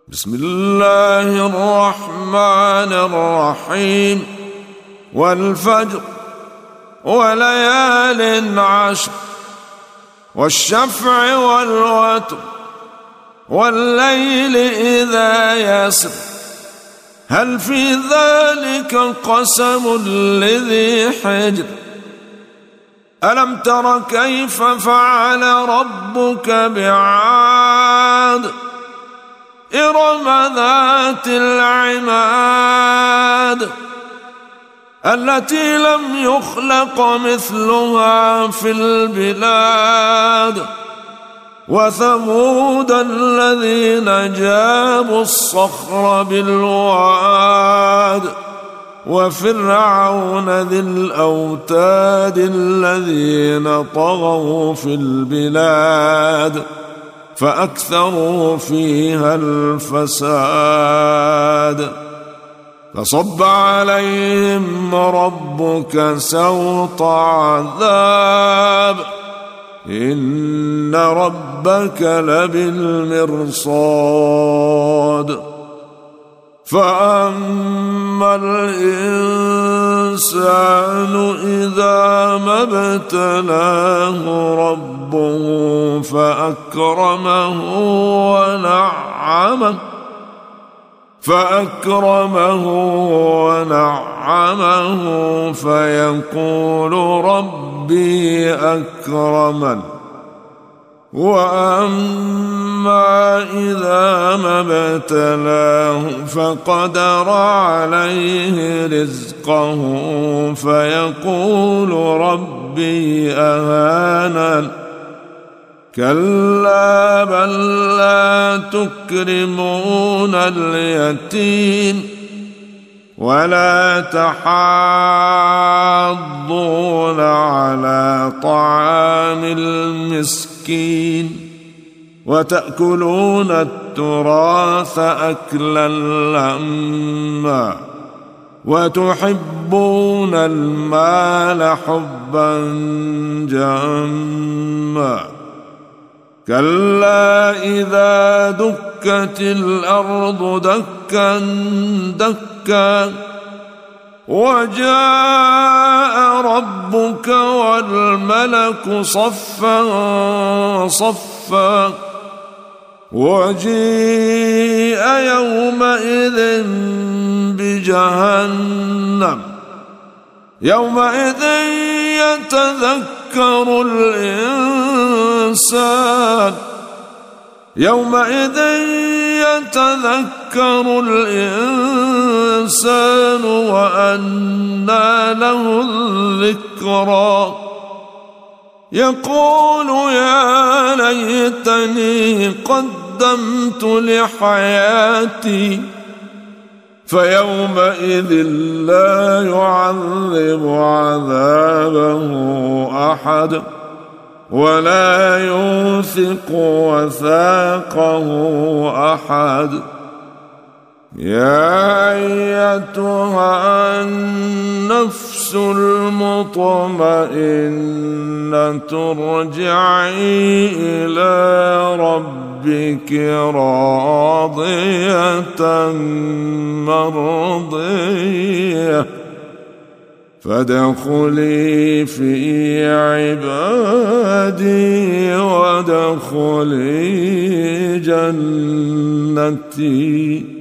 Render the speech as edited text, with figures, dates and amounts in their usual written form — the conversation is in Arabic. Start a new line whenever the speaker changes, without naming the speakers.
بسم الله الرحمن الرحيم والفجر وليال عشر والشفع والوتر والليل إذا يسر هل في ذلك قسم لذي حجر ألم تر كيف فعل ربك بعاد إرم ذات العماد التي لم يخلق مثلها في البلاد وثمود الذين جابوا الصخر بالواد وفرعون ذي الأوتاد الذين طغوا في البلاد فأكثروا فيها الفساد فصب عليهم ربك سوط عذاب إن ربك لبالمرصاد فأما الإنسان إذا ما ابتلاه ربه فأكرمه ونعمه فيقول ربي أكرمن وأما إذا ما ابتلاه فقدر عليه رزقه فيقول ربي أهانن كلا بل لا تكرمون اليتيم ولا تحاضون على طعام المسكين وتأكلون التراث أكلا لما وتحبون المال حبا جما كلا إذا دكت الأرض دكا دكا وجاء ربك والملك صفا صفا وجيء يومئذ بجهنم يومئذ يتذكر الإنسان وأنى له الذكرى يقول يا ليتني قدمت لحياتي فيومئذ لا يعذب عذابه أحد ولا يوثق وثاقه أحد يا أيتها النفس المطمئنة ارجعي إلى ربك راضية مرضية فادخلي في عبادي وادخلي جنتي